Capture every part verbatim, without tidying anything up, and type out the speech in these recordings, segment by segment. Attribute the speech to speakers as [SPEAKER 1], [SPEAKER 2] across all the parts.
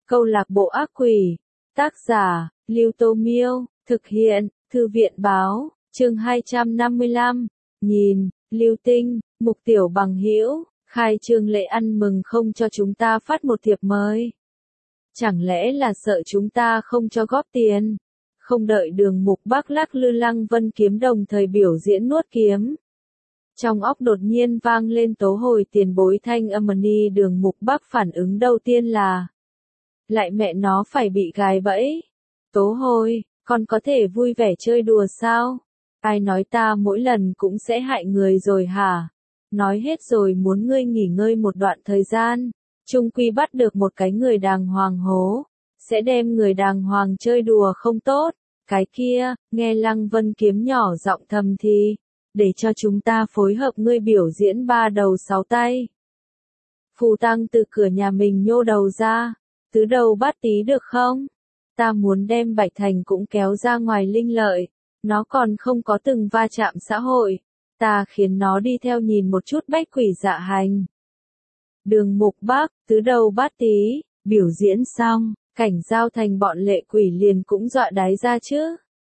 [SPEAKER 1] Câu lạc bộ ác quỷ. Tác giả, Lưu Tô Miêu. Thực hiện, Thư viện Báo. Chương hai trăm năm mươi lăm. Nhìn, Lưu Tinh, Mục Tiểu Bằng Hữu, khai trương lễ ăn mừng không cho chúng ta phát một thiệp mời. Chẳng lẽ là sợ chúng ta không cho góp tiền? Không đợi Đường Mục Bắc lắc lư Lăng Vân Kiếm đồng thời biểu diễn nuốt kiếm. Trong óc đột nhiên vang lên tố hồi tiền bối thanh âm ni. Đường Mục Bắc phản ứng đầu tiên là: lại mẹ nó phải bị gài bẫy. Tố hồi, con có thể vui vẻ chơi đùa sao? Ai nói ta mỗi lần cũng sẽ hại người rồi hả? Nói hết rồi muốn ngươi nghỉ ngơi một đoạn thời gian. Trung quy bắt được một cái người đàng hoàng hố. Sẽ đem người đàng hoàng chơi đùa không tốt. Cái kia, nghe Lăng Vân Kiếm nhỏ giọng thầm thì. Để cho chúng ta phối hợp ngươi biểu diễn ba đầu sáu tay. Phù Tăng từ cửa nhà mình nhô đầu ra. Tứ đầu bát tí được không? Ta muốn đem Bạch Thành cũng kéo ra ngoài linh lợi. Nó còn không có từng va chạm xã hội. Ta khiến nó đi theo nhìn một chút bách quỷ dạ hành. Đường Mục Bắc, tứ đầu bát tí, biểu diễn xong, cảnh giao thành bọn lệ quỷ liền cũng dọa đái ra chứ.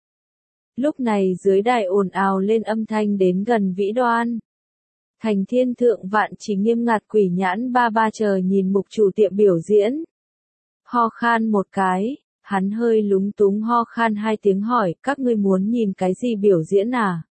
[SPEAKER 1] Lúc này dưới đài ồn ào lên âm thanh đến gần Vĩ Đoan. Thành Thiên Thượng Vạn Chỉ nghiêm ngặt quỷ nhãn ba ba chờ nhìn mục chủ tiệm biểu diễn. Ho khan một cái, hắn hơi lúng túng ho khan hai tiếng hỏi, các ngươi muốn nhìn cái gì biểu diễn à?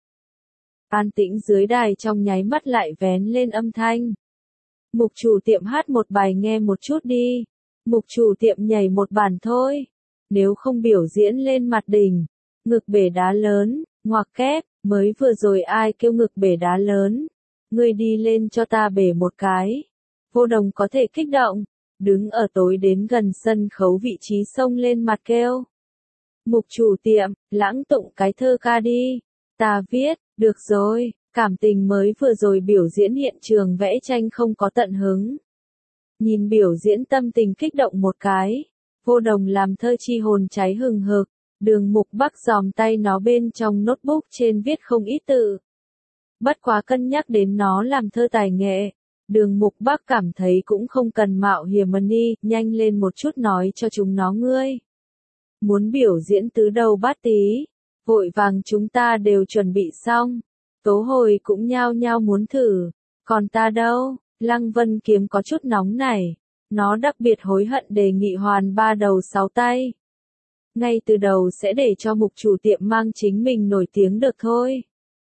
[SPEAKER 1] An tĩnh dưới đài trong nháy mắt lại vén lên âm thanh. Mục chủ tiệm hát một bài nghe một chút đi. Mục chủ tiệm nhảy một bản thôi. Nếu không biểu diễn lên mặt đỉnh. Ngực bể đá lớn, ngoặc kép, mới vừa rồi ai kêu ngực bể đá lớn. Ngươi đi lên cho ta bể một cái. Vô Đồng có thể kích động. Đứng ở tối đến gần sân khấu vị trí xông lên mặt kêu. Mục chủ tiệm, lãng tụng cái thơ ca đi. Ta viết, được rồi, cảm tình mới vừa rồi biểu diễn hiện trường vẽ tranh không có tận hứng. Nhìn biểu diễn tâm tình kích động một cái. Vô Đồng làm thơ chi hồn cháy hừng hực. Đường Mục Bắc giòm tay nó bên trong notebook trên viết không ít tự. Bất quá cân nhắc đến nó làm thơ tài nghệ. Đường Mục Bắc cảm thấy cũng không cần mạo hiểm ni, nhanh lên một chút nói cho chúng nó ngươi. Muốn biểu diễn tứ đầu bát tí, vội vàng chúng ta đều chuẩn bị xong. Tố hồi cũng nhao nhao muốn thử, còn ta đâu? Lăng Vân Kiếm có chút nóng này, nó đặc biệt hối hận đề nghị hoàn ba đầu sáu tay. Ngay từ đầu sẽ để cho mục chủ tiệm mang chính mình nổi tiếng được thôi.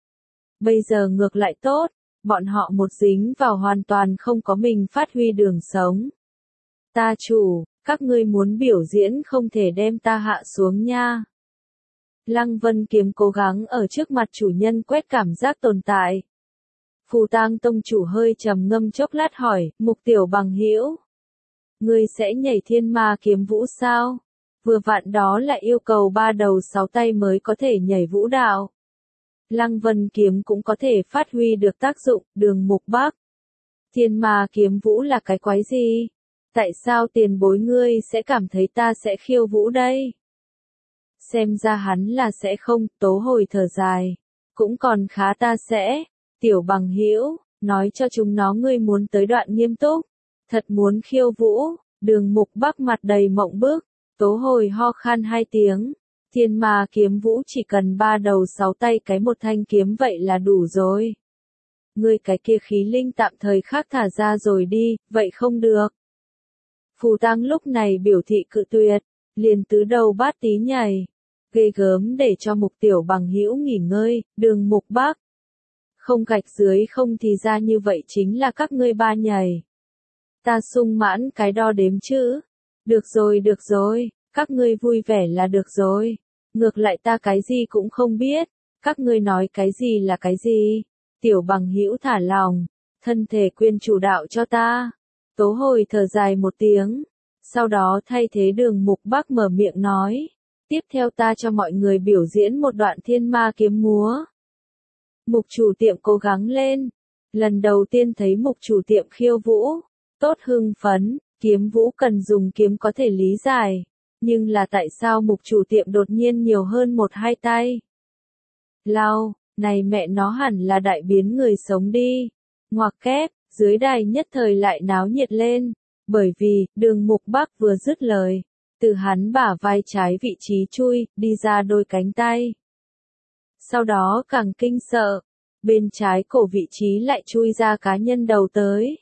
[SPEAKER 1] Bây giờ ngược lại tốt. Bọn họ một dính vào hoàn toàn không có mình phát huy đường sống. Ta chủ, các ngươi muốn biểu diễn không thể đem ta hạ xuống nha. Lăng Vân Kiếm cố gắng ở trước mặt chủ nhân quét cảm giác tồn tại. Phù Tang tông chủ hơi trầm ngâm chốc lát hỏi, Mục Tiểu Bằng Hữu, ngươi sẽ nhảy Thiên Ma Kiếm Vũ sao? Vừa vặn đó là yêu cầu ba đầu sáu tay mới có thể nhảy vũ đạo. Lăng Vân Kiếm cũng có thể phát huy được tác dụng. Đường Mục Bắc, Thiên Ma Kiếm Vũ là cái quái gì? Tại sao tiền bối ngươi sẽ cảm thấy ta sẽ khiêu vũ đây? Xem ra hắn là sẽ không. Tố hồi thở dài, cũng còn khá ta sẽ. Tiểu Bằng Hữu, nói cho chúng nó ngươi muốn tới đoạn nghiêm túc, thật muốn khiêu vũ. Đường Mục Bắc mặt đầy mộng bức. Tố hồi ho khan hai tiếng. Thiên Ma Kiếm Vũ chỉ cần ba đầu sáu tay cái một thanh kiếm vậy là đủ rồi. Ngươi cái kia khí linh tạm thời khác thả ra rồi đi, vậy không được. Phù Tang lúc này biểu thị cự tuyệt, liền tứ đầu bát tí nhảy. Ghê gớm để cho Mục Tiểu Bằng Hữu nghỉ ngơi. Đường Mục Bắc, không gạch dưới không thì ra như vậy chính là các ngươi ba nhảy. Ta sung mãn cái đo đếm chữ. Được rồi được rồi, các ngươi vui vẻ là được rồi. Ngược lại ta cái gì cũng không biết, các ngươi nói cái gì là cái gì. Tiểu Bằng Hữu thả lòng, thân thể quyền chủ đạo cho ta. Tố hồi thở dài một tiếng, sau đó thay thế Đường Mục Bắc mở miệng nói, tiếp theo ta cho mọi người biểu diễn một đoạn Thiên Ma Kiếm múa. Mục chủ tiệm cố gắng lên, lần đầu tiên thấy mục chủ tiệm khiêu vũ, tốt hưng phấn. Kiếm vũ cần dùng kiếm có thể lý giải. Nhưng là tại sao mục chủ tiệm đột nhiên nhiều hơn một hai tay? Lao, này mẹ nó hẳn là đại biến người sống đi. Ngoặc kép, dưới đài nhất thời lại náo nhiệt lên. Bởi vì, Đường Mục Bắc vừa dứt lời, từ hắn bả vai trái vị trí chui, đi ra đôi cánh tay. Sau đó càng kinh sợ, bên trái cổ vị trí lại chui ra cá nhân đầu tới.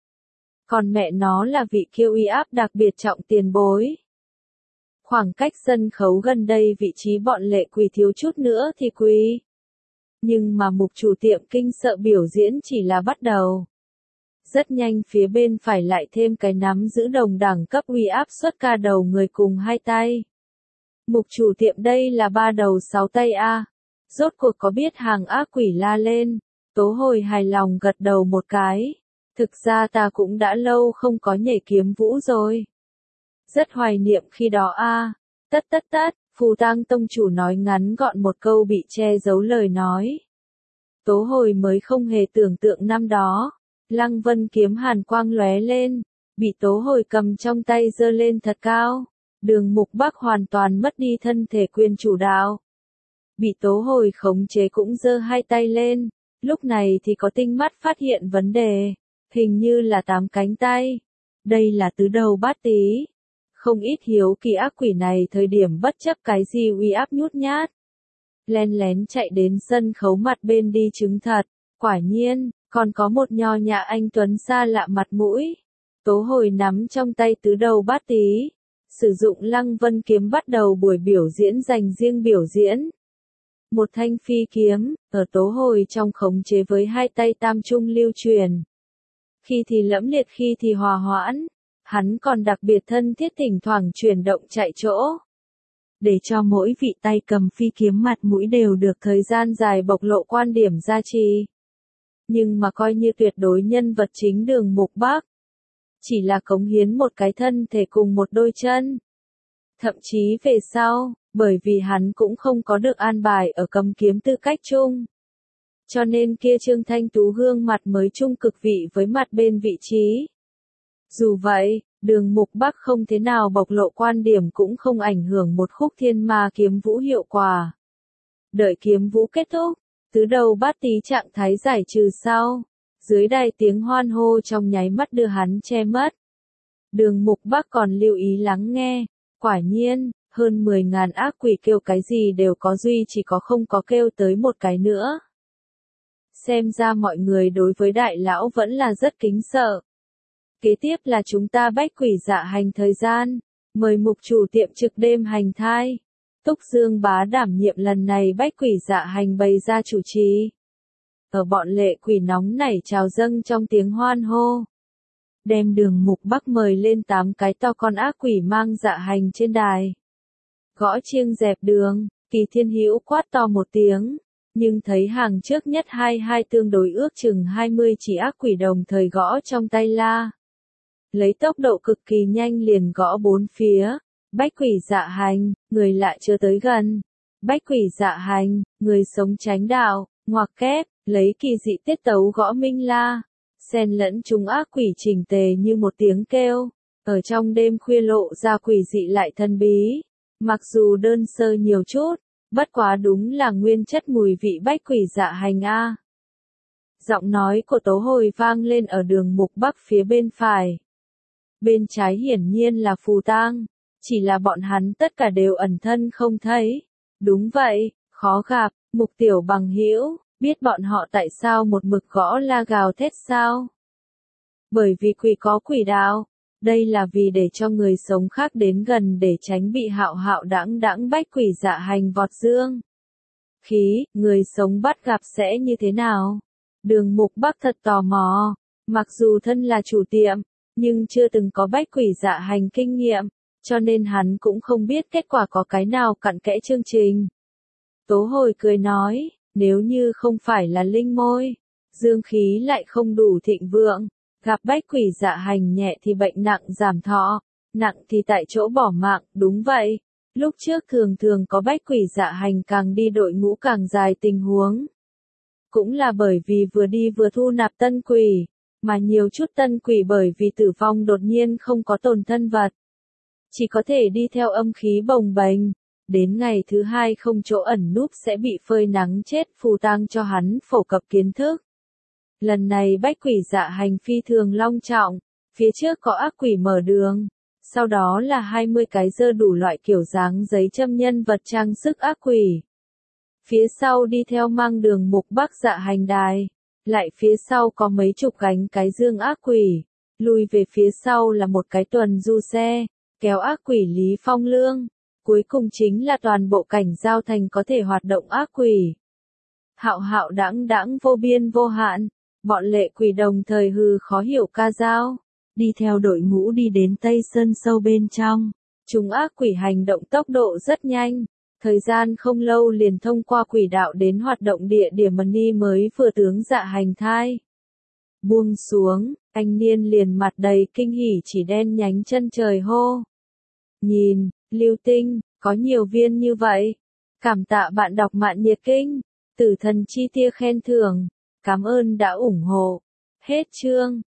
[SPEAKER 1] Còn mẹ nó là vị kiêu uy áp đặc biệt trọng tiền bối. Khoảng cách sân khấu gần đây vị trí bọn lệ quỳ thiếu chút nữa thì quỳ. Nhưng mà mục chủ tiệm kinh sợ biểu diễn chỉ là bắt đầu. Rất nhanh phía bên phải lại thêm cái nắm giữ đồng đẳng cấp uy áp xuất ca đầu người cùng hai tay. Mục chủ tiệm đây là ba đầu sáu tay a. Rốt cuộc có biết hàng ác quỷ la lên. Tố Hồi hài lòng gật đầu một cái. Thực ra ta cũng đã lâu không có nhảy kiếm vũ rồi. Rất hoài niệm khi đó a. Tất tất tất, Phù Tang tông chủ nói ngắn gọn một câu bị che giấu lời nói. Tố Hồi mới không hề tưởng tượng năm đó. Lăng Vân kiếm hàn quang lóe lên, bị Tố Hồi cầm trong tay giơ lên thật cao. Đường Mục Bắc hoàn toàn mất đi thân thể quyền chủ đạo. Bị Tố Hồi khống chế cũng giơ hai tay lên, lúc này thì có tinh mắt phát hiện vấn đề, hình như là tám cánh tay. Đây là tứ đầu bát tí. Không ít hiếu kỳ ác quỷ này thời điểm bất chấp cái gì uy áp nhút nhát. Len lén chạy đến sân khấu mặt bên đi chứng thật, quả nhiên, còn có một nho nhã anh tuấn xa lạ mặt mũi. Tố Hồi nắm trong tay tứ đầu bát tí, sử dụng Lăng Vân kiếm bắt đầu buổi biểu diễn dành riêng biểu diễn. Một thanh phi kiếm, ở Tố Hồi trong khống chế với hai tay tam trung lưu truyền. Khi thì lẫm liệt khi thì hòa hoãn, hắn còn đặc biệt thân thiết thỉnh thoảng chuyển động chạy chỗ. Để cho mỗi vị tay cầm phi kiếm mặt mũi đều được thời gian dài bộc lộ quan điểm gia trì. Nhưng mà coi như tuyệt đối nhân vật chính Đường Mục Bắc. Chỉ là cống hiến một cái thân thể cùng một đôi chân. Thậm chí về sau, bởi vì hắn cũng không có được an bài ở cầm kiếm tư cách chung. Cho nên kia Trương Thanh Tú gương mặt mới chung cực vị với mặt bên vị trí. Dù vậy, Đường Mục Bắc không thế nào bộc lộ quan điểm cũng không ảnh hưởng một khúc thiên ma kiếm vũ hiệu quả. Đợi kiếm vũ kết thúc, tứ đầu bát tí trạng thái giải trừ sau, dưới đài tiếng hoan hô trong nháy mắt đưa hắn che mất. Đường Mục Bắc còn lưu ý lắng nghe, quả nhiên, hơn mười ngàn ác quỷ kêu cái gì đều có duy chỉ có không có kêu tới một cái nữa. Xem ra mọi người đối với đại lão vẫn là rất kính sợ. Kế tiếp là chúng ta bách quỷ dạ hành thời gian, mời mục chủ tiệm trực đêm hành thai. Túc Dương Bá đảm nhiệm lần này bách quỷ dạ hành bày ra chủ trì. Ở bọn lệ quỷ nóng nảy trào dâng trong tiếng hoan hô. Đem Đường Mục Bắc mời lên tám cái to con ác quỷ mang dạ hành trên đài. Gõ chiêng dẹp đường, Kỳ Thiên Hữu quát to một tiếng. Nhưng thấy hàng trước nhất hai hai tương đối ước chừng hai mươi chỉ ác quỷ đồng thời gõ trong tay la. Lấy tốc độ cực kỳ nhanh liền gõ bốn phía. Bách quỷ dạ hành, người lại chưa tới gần. Bách quỷ dạ hành, người sống tránh đạo, ngoặc kép, lấy kỳ dị tiết tấu gõ minh la. Xen lẫn chúng ác quỷ chỉnh tề như một tiếng kêu. Ở trong đêm khuya lộ ra quỷ dị lại thân bí. Mặc dù đơn sơ nhiều chút, bất quá đúng là nguyên chất mùi vị bách quỷ dạ hành a. Giọng nói của Tố Hồi vang lên ở Đường Mục Bắc phía bên phải. Bên trái hiển nhiên là Phù Tang, chỉ là bọn hắn tất cả đều ẩn thân không thấy. Đúng vậy, khó gặp, Mục Tiểu Bằng Hữu, biết bọn họ tại sao một mực gõ la gào thét sao? Bởi vì quỷ có quỷ đạo, đây là vì để cho người sống khác đến gần để tránh bị hạo hạo đãng đãng bách quỷ dạ hành vọt dương. Khí, người sống bắt gặp sẽ như thế nào? Đường Mục Bắc thật tò mò, mặc dù thân là chủ tiệm, nhưng chưa từng có bách quỷ dạ hành kinh nghiệm, cho nên hắn cũng không biết kết quả có cái nào cặn kẽ chương trình. Tố Hồi cười nói, nếu như không phải là linh môi, dương khí lại không đủ thịnh vượng, gặp bách quỷ dạ hành nhẹ thì bệnh nặng giảm thọ, nặng thì tại chỗ bỏ mạng, đúng vậy. Lúc trước thường thường có bách quỷ dạ hành càng đi đội ngũ càng dài tình huống. Cũng là bởi vì vừa đi vừa thu nạp tân quỷ, mà nhiều chút tân quỷ bởi vì tử vong đột nhiên không có tồn thân vật. Chỉ có thể đi theo âm khí bồng bềnh, đến ngày thứ hai không chỗ ẩn núp sẽ bị phơi nắng chết. Phù Tang cho hắn phổ cập kiến thức. Lần này bách quỷ dạ hành phi thường long trọng, Phía trước có ác quỷ mở đường, sau đó là hai mươi cái dơ đủ loại kiểu dáng giấy châm nhân vật trang sức ác quỷ. Phía sau đi theo mang đường mục bắc dạ hành đài, lại phía sau có mấy chục gánh cái dương ác quỷ, lùi về phía sau là một cái tuần du xe, kéo ác quỷ Lý Phong Lương, cuối cùng chính là toàn bộ cảnh giao thành có thể hoạt động ác quỷ. Hạo hạo đãng đãng vô biên vô hạn, bọn lệ quỷ đồng thời hừ khó hiểu ca dao, đi theo đội ngũ đi đến Tây Sơn sâu bên trong. Chúng ác quỷ hành động tốc độ rất nhanh, thời gian không lâu liền thông qua quỷ đạo đến hoạt động địa điểm Mani mới vừa tướng dạ hành thai. Buông xuống, anh niên liền mặt đầy kinh hỉ chỉ đen nhánh chân trời hô. Nhìn, Lưu Tinh, có nhiều viên như vậy. Cảm tạ bạn đọc Mạn Nhiệt Kinh, Tử Thần Chi Tia khen thưởng. Cảm ơn đã ủng hộ. Hết chương.